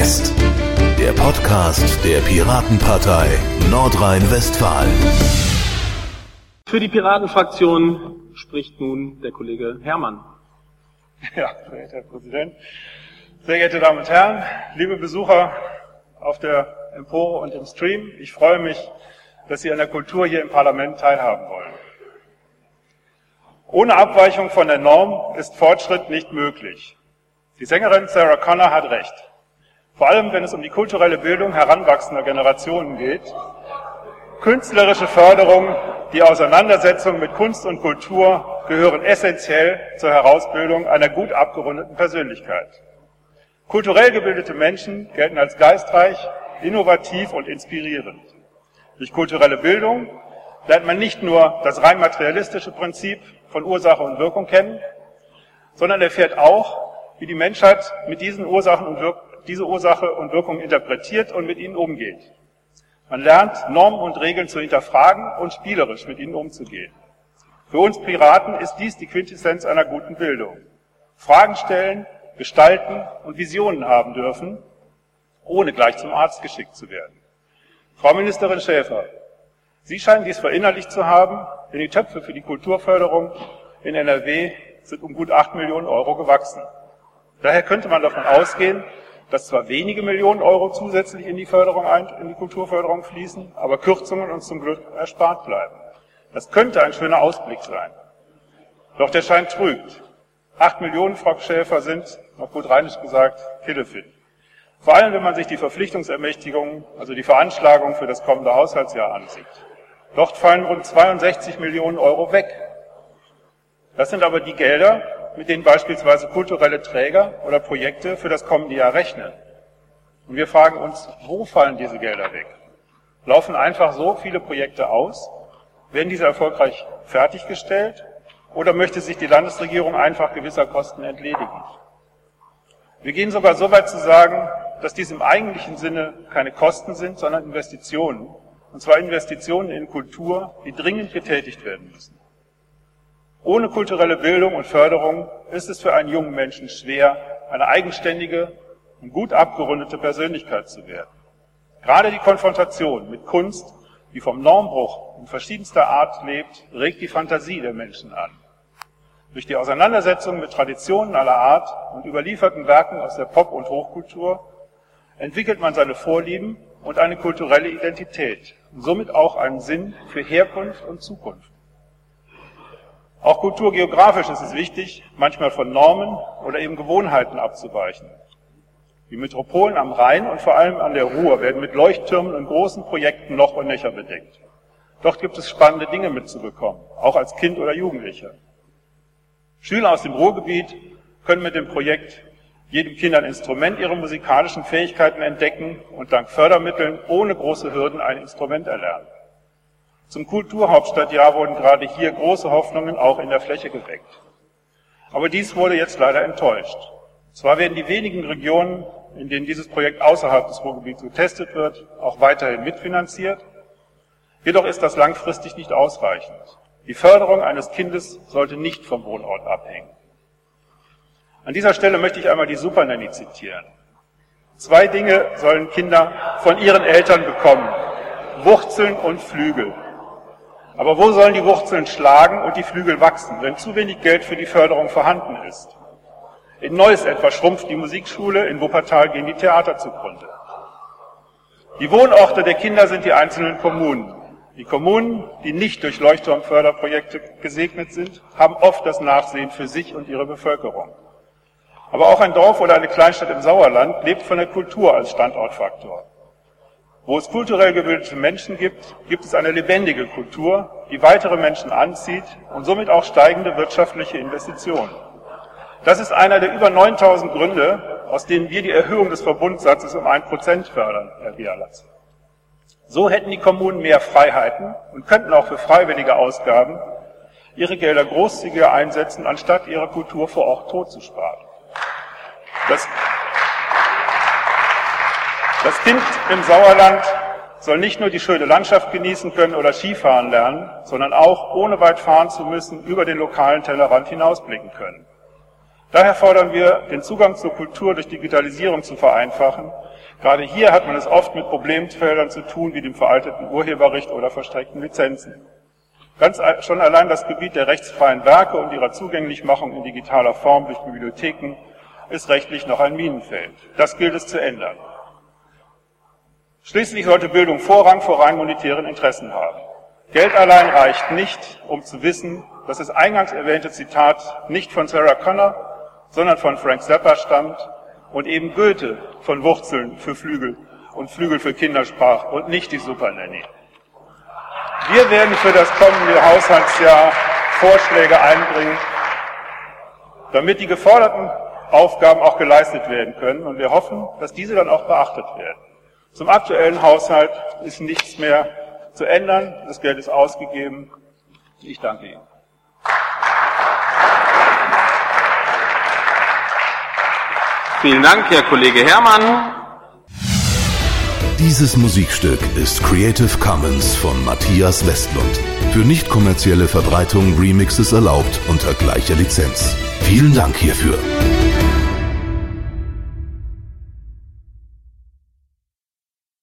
West, der Podcast der Piratenpartei Nordrhein-Westfalen. Für die Piratenfraktion spricht nun der Kollege Herrmann. Ja, verehrter Herr Präsident, sehr geehrte Damen und Herren, liebe Besucher auf der Empore und im Stream, ich freue mich, dass Sie an der Kultur hier im Parlament teilhaben wollen. Ohne Abweichung von der Norm ist Fortschritt nicht möglich. Die Sängerin Sarah Connor hat recht. Vor allem, wenn es um die kulturelle Bildung heranwachsender Generationen geht. Künstlerische Förderung, die Auseinandersetzung mit Kunst und Kultur gehören essentiell zur Herausbildung einer gut abgerundeten Persönlichkeit. Kulturell gebildete Menschen gelten als geistreich, innovativ und inspirierend. Durch kulturelle Bildung lernt man nicht nur das rein materialistische Prinzip von Ursache und Wirkung kennen, sondern erfährt auch, wie die Menschheit mit diese Ursache und Wirkung interpretiert und mit ihnen umgeht. Man lernt, Normen und Regeln zu hinterfragen und spielerisch mit ihnen umzugehen. Für uns Piraten ist dies die Quintessenz einer guten Bildung. Fragen stellen, gestalten und Visionen haben dürfen, ohne gleich zum Arzt geschickt zu werden. Frau Ministerin Schäfer, Sie scheinen dies verinnerlicht zu haben, denn die Töpfe für die Kulturförderung in NRW sind um gut 8 Millionen Euro gewachsen. Daher könnte man davon ausgehen, dass zwar wenige Millionen Euro zusätzlich in die Kulturförderung fließen, aber Kürzungen uns zum Glück erspart bleiben. Das könnte ein schöner Ausblick sein. Doch der Schein trügt. 8 Millionen, Frau Schäfer, sind, auf gut rheinisch gesagt, killefit. Vor allem, wenn man sich die Verpflichtungsermächtigungen, also die Veranschlagung für das kommende Haushaltsjahr ansieht. Dort fallen rund 62 Millionen Euro weg. Das sind aber die Gelder, mit denen beispielsweise kulturelle Träger oder Projekte für das kommende Jahr rechnen. Und wir fragen uns, wo fallen diese Gelder weg? Laufen einfach so viele Projekte aus? Werden diese erfolgreich fertiggestellt? Oder möchte sich die Landesregierung einfach gewisser Kosten entledigen? Wir gehen sogar so weit zu sagen, dass dies im eigentlichen Sinne keine Kosten sind, sondern Investitionen. Und zwar Investitionen in Kultur, die dringend getätigt werden müssen. Ohne kulturelle Bildung und Förderung ist es für einen jungen Menschen schwer, eine eigenständige und gut abgerundete Persönlichkeit zu werden. Gerade die Konfrontation mit Kunst, die vom Normbruch in verschiedenster Art lebt, regt die Fantasie der Menschen an. Durch die Auseinandersetzung mit Traditionen aller Art und überlieferten Werken aus der Pop- und Hochkultur entwickelt man seine Vorlieben und eine kulturelle Identität und somit auch einen Sinn für Herkunft und Zukunft. Auch kulturgeografisch ist es wichtig, manchmal von Normen oder eben Gewohnheiten abzuweichen. Die Metropolen am Rhein und vor allem an der Ruhr werden mit Leuchttürmen und großen Projekten noch und nöcher bedeckt. Dort gibt es spannende Dinge mitzubekommen, auch als Kind oder Jugendlicher. Schüler aus dem Ruhrgebiet können mit dem Projekt jedem Kind ein Instrument ihre musikalischen Fähigkeiten entdecken und dank Fördermitteln ohne große Hürden ein Instrument erlernen. Zum Kulturhauptstadtjahr wurden gerade hier große Hoffnungen auch in der Fläche geweckt. Aber dies wurde jetzt leider enttäuscht. Zwar werden die wenigen Regionen, in denen dieses Projekt außerhalb des Ruhrgebiets getestet wird, auch weiterhin mitfinanziert, jedoch ist das langfristig nicht ausreichend. Die Förderung eines Kindes sollte nicht vom Wohnort abhängen. An dieser Stelle möchte ich einmal die Supernanny zitieren. 2 Dinge sollen Kinder von ihren Eltern bekommen: Wurzeln und Flügel. Aber wo sollen die Wurzeln schlagen und die Flügel wachsen, wenn zu wenig Geld für die Förderung vorhanden ist? In Neuss etwa schrumpft die Musikschule, in Wuppertal gehen die Theater zugrunde. Die Wohnorte der Kinder sind die einzelnen Kommunen. Die Kommunen, die nicht durch Leuchtturmförderprojekte gesegnet sind, haben oft das Nachsehen für sich und ihre Bevölkerung. Aber auch ein Dorf oder eine Kleinstadt im Sauerland lebt von der Kultur als Standortfaktor. Wo es kulturell gebildete Menschen gibt, gibt es eine lebendige Kultur, die weitere Menschen anzieht und somit auch steigende wirtschaftliche Investitionen. Das ist einer der über 9000 Gründe, aus denen wir die Erhöhung des Verbundsatzes um 1% fördern, Herr Bialatz. So hätten die Kommunen mehr Freiheiten und könnten auch für freiwillige Ausgaben ihre Gelder großzügiger einsetzen, anstatt ihre Kultur vor Ort totzusparen. Das Kind im Sauerland soll nicht nur die schöne Landschaft genießen können oder Skifahren lernen, sondern auch, ohne weit fahren zu müssen, über den lokalen Tellerrand hinausblicken können. Daher fordern wir, den Zugang zur Kultur durch Digitalisierung zu vereinfachen. Gerade hier hat man es oft mit Problemfeldern zu tun, wie dem veralteten Urheberrecht oder verstreckten Lizenzen. Schon allein das Gebiet der rechtsfreien Werke und ihrer Zugänglichmachung in digitaler Form durch Bibliotheken ist rechtlich noch ein Minenfeld. Das gilt es zu ändern. Schließlich sollte Bildung Vorrang vor rein monetären Interessen haben. Geld allein reicht nicht, um zu wissen, dass das eingangs erwähnte Zitat nicht von Sarah Connor, sondern von Frank Zappa stammt und eben Goethe von Wurzeln für Flügel und Flügel für Kinder sprach und nicht die Supernanny. Wir werden für das kommende Haushaltsjahr Vorschläge einbringen, damit die geforderten Aufgaben auch geleistet werden können, und wir hoffen, dass diese dann auch beachtet werden. Zum aktuellen Haushalt ist nichts mehr zu ändern, das Geld ist ausgegeben. Ich danke Ihnen. Vielen Dank, Herr Kollege Herrmann. Dieses Musikstück ist Creative Commons von Matthias Westlund. Für nicht kommerzielle Verbreitung Remixes erlaubt unter gleicher Lizenz. Vielen Dank hierfür.